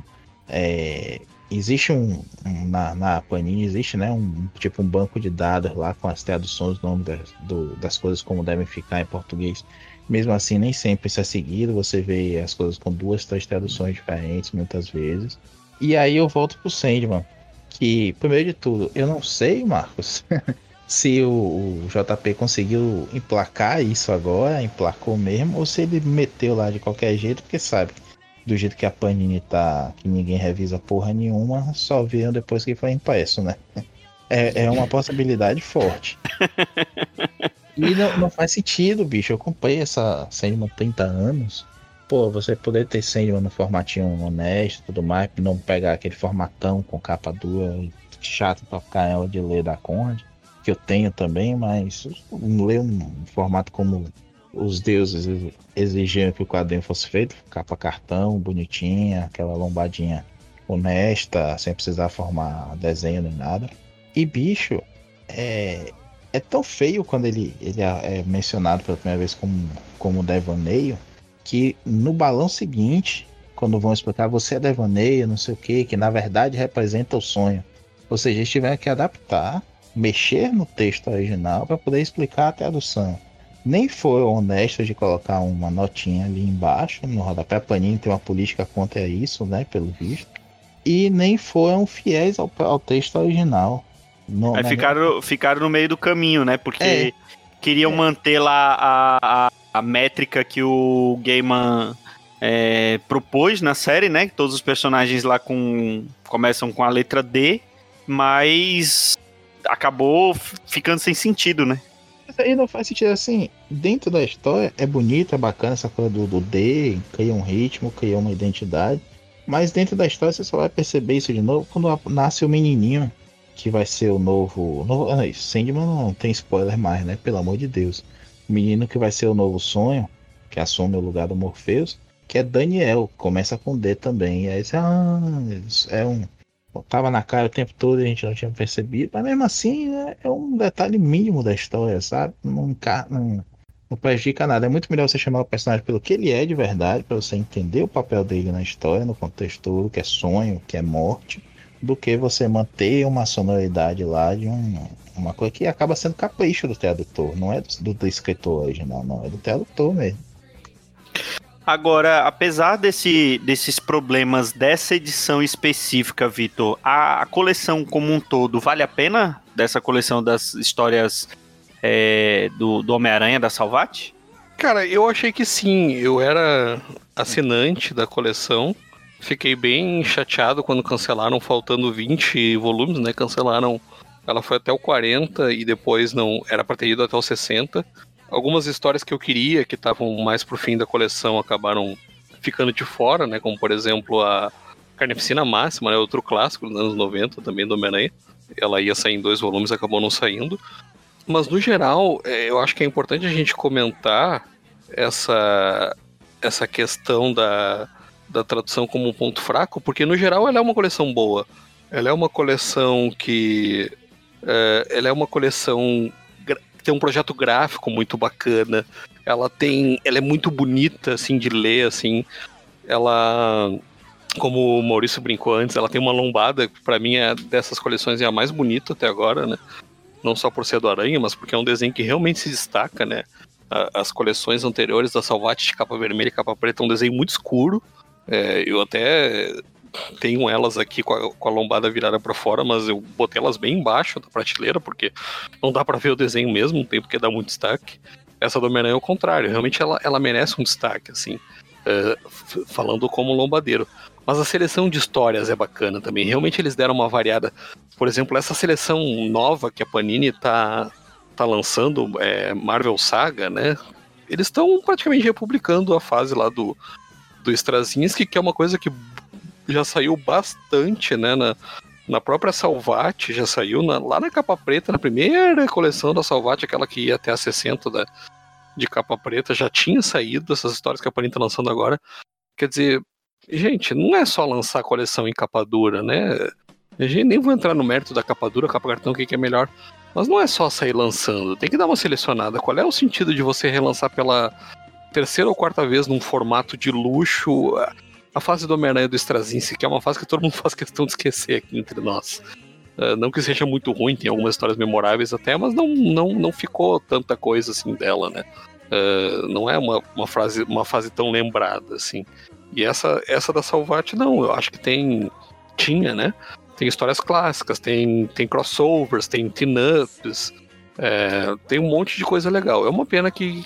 Existe na Panini existe, né, um banco de dados lá com as traduções, o nome das coisas como devem ficar em português. Mesmo assim, nem sempre isso é seguido. Você vê as coisas com 2, 3 traduções diferentes muitas vezes. E aí eu volto pro Sandman, que primeiro de tudo, eu não sei, Marcos, se o JP conseguiu emplacar isso agora, emplacou mesmo, ou se ele meteu lá de qualquer jeito, porque sabe, do jeito que a Panini tá, que ninguém revisa porra nenhuma, só viram depois que foi impresso, né? É uma possibilidade forte. E não faz sentido, bicho. Eu comprei essa Sandman há 30 anos. Pô, você poder ter Sandman no formatinho honesto e tudo mais, não pegar aquele formatão com capa dura, chato pra caramba de ler da Conrad, que eu tenho também, mas ler um formato como os deuses exigiam que o quadrinho fosse feito, capa cartão, bonitinha, aquela lombadinha honesta, sem precisar formar desenho nem nada. E bicho, é tão feio quando ele é mencionado pela primeira vez como devaneio, que no balão seguinte, quando vão explicar você é devaneio, não sei o que na verdade representa o sonho. Ou seja, eles tiveram que adaptar mexer no texto original para poder explicar a tradução. Nem foram honestos de colocar uma notinha ali embaixo, no rodapé. A Panini tem uma política contra isso, né, pelo visto. E nem foram fiéis ao texto original. Aí ficaram no meio do caminho, né? Porque queriam É. manter lá a métrica que o Gaiman propôs na série, né? Que todos os personagens lá começam com a letra D, mas acabou ficando sem sentido, né? Mas aí não faz sentido assim. Dentro da história é bonito, é bacana essa coisa do D, cria um ritmo, cria uma identidade. Mas dentro da história você só vai perceber isso de novo quando nasce o menininho, que vai ser o novo. Sandman não tem spoiler mais, né? Pelo amor de Deus. O menino que vai ser o novo Sonho, que assume o lugar do Morpheus, que é Daniel, começa com D também. E aí você, é um. Tava na cara o tempo todo e a gente não tinha percebido, mas mesmo assim é um detalhe mínimo da história, sabe? Não prejudica nada. É muito melhor você chamar o personagem pelo que ele é de verdade, para você entender o papel dele na história, no contexto todo, que é sonho, que é morte, do que você manter uma sonoridade lá de uma coisa que acaba sendo capricho do tradutor, não é do escritor original, não, é do tradutor mesmo. Agora, apesar desses problemas dessa edição específica, Vitor, a coleção como um todo, vale a pena? Dessa coleção das histórias do Homem-Aranha, da Salvat? Cara, eu achei que sim. Eu era assinante da coleção. Fiquei bem chateado quando cancelaram, faltando 20 volumes, né? Cancelaram. Ela foi até o 40 e depois não era pra ter ido até o 60. Algumas histórias que eu queria, que estavam mais pro fim da coleção, acabaram ficando de fora, né? Como, por exemplo, a Carnificina Máxima, né? Outro clássico dos anos 90, também do Homem-Aranha. Ela ia sair em 2 volumes, acabou não saindo. Mas, no geral, eu acho que é importante a gente comentar essa questão da tradução como um ponto fraco, porque, no geral, ela é uma coleção boa. Ela é uma coleção que... ela é uma coleção tem um projeto gráfico muito bacana, ela é muito bonita, assim, de ler, assim, ela, como o Maurício brincou antes, ela tem uma lombada, que pra mim dessas coleções é a mais bonita até agora, né, não só por ser do Aranha, mas porque é um desenho que realmente se destaca, né, as coleções anteriores da Salvat de capa vermelha e capa preta é um desenho muito escuro, eu até tenho elas aqui com a lombada virada para fora, mas eu botei elas bem embaixo da prateleira, porque não dá para ver o desenho mesmo, não tem porque dar muito destaque. Essa do Homem-Aranha é o contrário, realmente ela merece um destaque, assim, falando como lombadeiro. Mas a seleção de histórias é bacana também, realmente eles deram uma variada. Por exemplo, essa seleção nova que a Panini tá lançando, Marvel Saga, né? Eles estão praticamente republicando a fase lá do Straczynski, que é uma coisa que já saiu bastante, né, na própria Salvat, já saiu lá na capa preta, na primeira coleção da Salvat, aquela que ia até a 60 de capa preta, já tinha saído essas histórias que a Panini tá lançando agora. Quer dizer, gente, não é só lançar a coleção em capa dura, né? A gente nem vou entrar no mérito da capa dura, capa cartão, o que é melhor, mas não é só sair lançando, tem que dar uma selecionada. Qual é o sentido de você relançar pela terceira ou quarta vez num formato de luxo a fase do Homem-Aranha do Straczynski, que é uma fase que todo mundo faz questão de esquecer aqui entre nós. Não que seja muito ruim, tem algumas histórias memoráveis até, mas não ficou tanta coisa assim dela, né? Não é uma fase tão lembrada, assim. E essa da Salvat, não, eu acho que tinha, né? Tem histórias clássicas, tem crossovers, tem team-ups, tem um monte de coisa legal. É uma pena que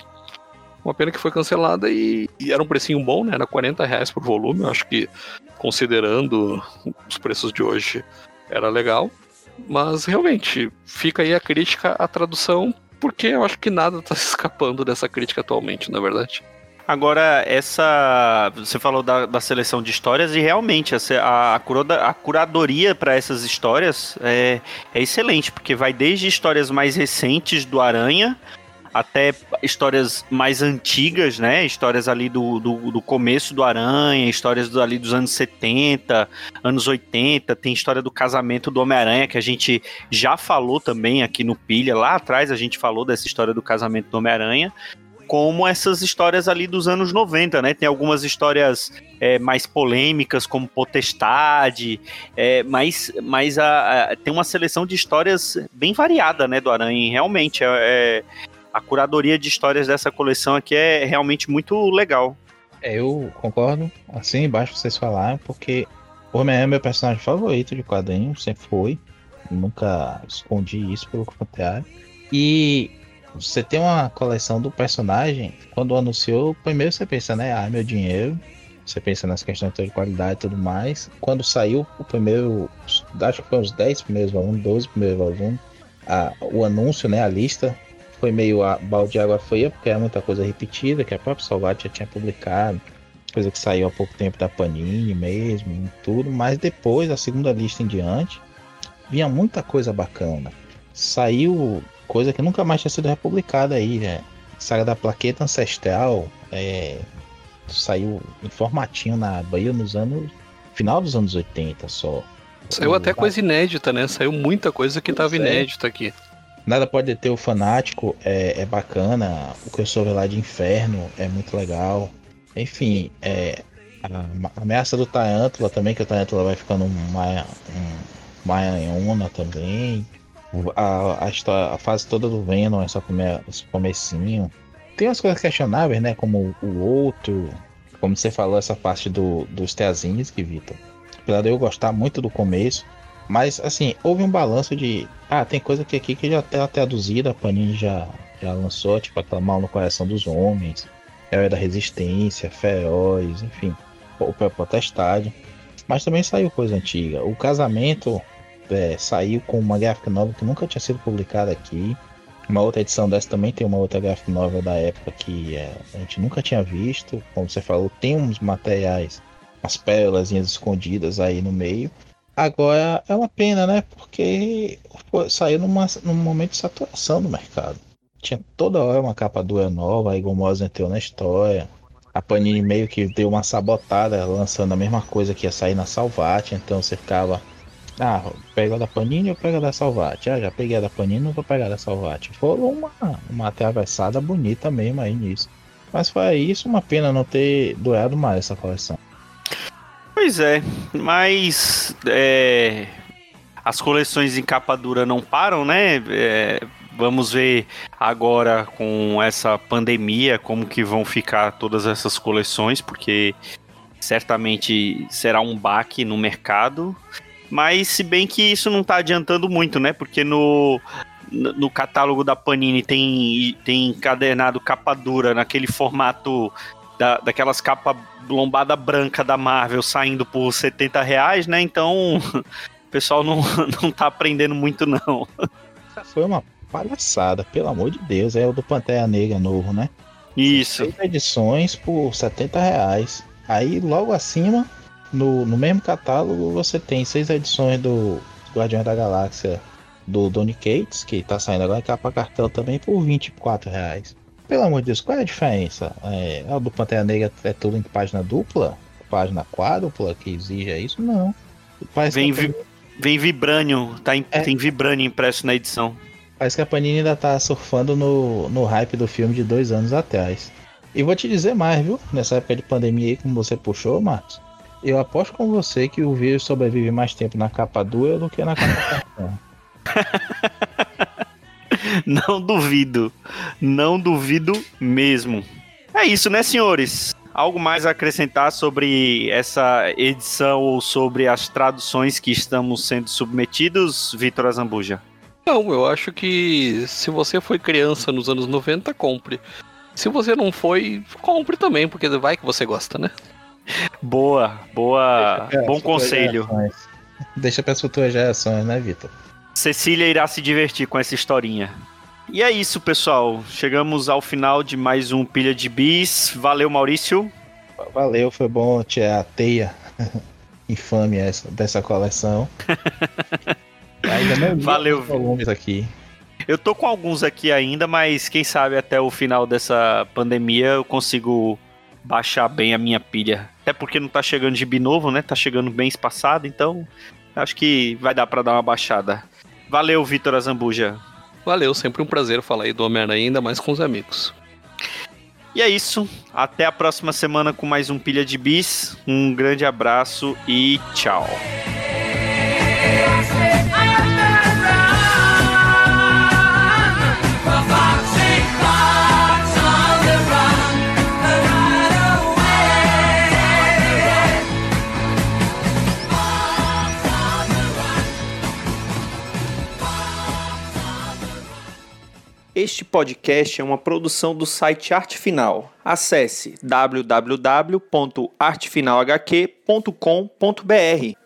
foi cancelada e era um precinho bom, né? Era R$40 por volume. Eu acho que, considerando os preços de hoje, era legal. Mas, realmente, fica aí a crítica à tradução, porque eu acho que nada tá se escapando dessa crítica atualmente, na verdade. Agora, você falou da seleção de histórias e realmente a curadoria para essas histórias é excelente, porque vai desde histórias mais recentes do Aranha até histórias mais antigas, né? Histórias ali do começo do Aranha, histórias ali dos anos 70, anos 80, tem história do casamento do Homem-Aranha, que a gente já falou também aqui no Pilha, lá atrás a gente falou dessa história do casamento do Homem-Aranha, como essas histórias ali dos anos 90, né? Tem algumas histórias mais polêmicas, como Potestade, mas tem uma seleção de histórias bem variada, né, do Aranha. E realmente, a curadoria de histórias dessa coleção aqui é realmente muito legal. Eu concordo, assim embaixo vocês falaram, porque o Homem-Aranha é meu personagem favorito de quadrinho, sempre foi. Nunca escondi isso pelo contrário. E você tem uma coleção do personagem, quando anunciou, primeiro você pensa, né? Ah, meu dinheiro. Você pensa nas questões de qualidade e tudo mais. Quando saiu o primeiro, acho que foi os 10 primeiros volumes, 12 primeiros volumes, o anúncio, né? A lista foi meio a balde de água fria, porque era muita coisa repetida, que a própria Salvat já tinha publicado. Coisa que saiu há pouco tempo da Panini mesmo, e tudo. Mas depois, a segunda lista em diante, vinha muita coisa bacana. Saiu coisa que nunca mais tinha sido republicada aí, né? Saga da Plaqueta Ancestral, saiu em formatinho na Bahia final dos anos 80 só. Saiu até coisa inédita, né? Saiu muita coisa que estava inédita aqui. Nada Pode Deter o Fanático é bacana. O que eu soube lá de Inferno é muito legal. Enfim, a Ameaça do Tarântula também, que o Tarântula vai ficando uma aranhona também. A fase toda do Venom, esse comecinho. Tem umas coisas questionáveis, né? Como o outro, como você falou, essa parte dos Teazines, que Vitor. Apesar de eu gostar muito do começo, mas assim, houve um balanço de. Tem coisa aqui que já tá traduzida, a Panini já lançou, tipo aquela Mal no Coração dos Homens, Herói da Resistência, Feroz, enfim, o Potestade. Mas também saiu coisa antiga. O Casamento saiu com uma graphic novel que nunca tinha sido publicada aqui. Uma outra edição dessa também tem uma outra graphic novel da época que a gente nunca tinha visto. Como você falou, tem uns materiais, umas pérolas escondidas aí no meio. Agora é uma pena, né? Porque saiu num momento de saturação do mercado. Tinha toda hora uma capa dura nova, a Eagle Moss entrou na história. A Panini meio que deu uma sabotada lançando a mesma coisa que ia sair na Salvat, então você ficava... pega a da Panini ou pega a da Salvat? Já peguei a da Panini, não vou pegar a da Salvat. Foi uma atravessada bonita mesmo aí nisso. Mas foi isso, uma pena não ter durado mais essa coleção. Pois é, mas as coleções em capa dura não param, né? Vamos ver agora com essa pandemia como que vão ficar todas essas coleções, porque certamente será um baque no mercado. Mas se bem que isso não está adiantando muito, né? Porque no catálogo da Panini tem encadernado capa dura naquele formato daquelas capas lombada branca da Marvel saindo por R$70, né? Então o pessoal não tá aprendendo muito, não. Foi uma palhaçada, pelo amor de Deus. É o do Pantera Negra novo, né? Isso. 6 edições por R$70. Aí logo acima, no mesmo catálogo, você tem 6 edições do Guardiões da Galáxia do Donny Cates, que tá saindo agora em capa cartão também por R$24. Pelo amor de Deus, qual é a diferença? O do Pantera Negra é tudo em página dupla? Página quádrupla que exija isso? Não. Vem Vibranium, tem Vibranium impresso na edição. Parece que a Panini ainda tá surfando no hype do filme de 2 anos atrás. E vou te dizer mais, viu? Nessa época de pandemia aí, como você puxou, Marcos, eu aposto com você que o vírus sobrevive mais tempo na capa dura do que na capa cartão. Não duvido mesmo. É isso, né, senhores? Algo mais a acrescentar sobre essa edição ou sobre as traduções que estamos sendo submetidos, Vitor Azambuja? Não, eu acho que se você foi criança nos anos 90, compre. Se você não foi, compre também, porque vai que você gosta, né? Boa. Bom conselho. Deixa para as futuras gerações, né, Vitor? Cecília irá se divertir com essa historinha. E é isso, pessoal. Chegamos ao final de mais um Pilha de Bis. Valeu, Maurício. Valeu, foi bom tirar a teia infame dessa coleção. Valeu. Volumes aqui. Eu tô com alguns aqui ainda, mas quem sabe até o final dessa pandemia eu consigo baixar bem a minha pilha. Até porque não tá chegando gibi novo, né? Tá chegando bem espaçado, então acho que vai dar pra dar uma baixada. Valeu, Vitor Azambuja. Valeu, sempre um prazer falar aí do Homem-Aranha, ainda mais com os amigos. E é isso. Até a próxima semana com mais um Pilha de Bis. Um grande abraço e tchau. Este podcast é uma produção do site Arte Final. Acesse www.artefinalhq.com.br.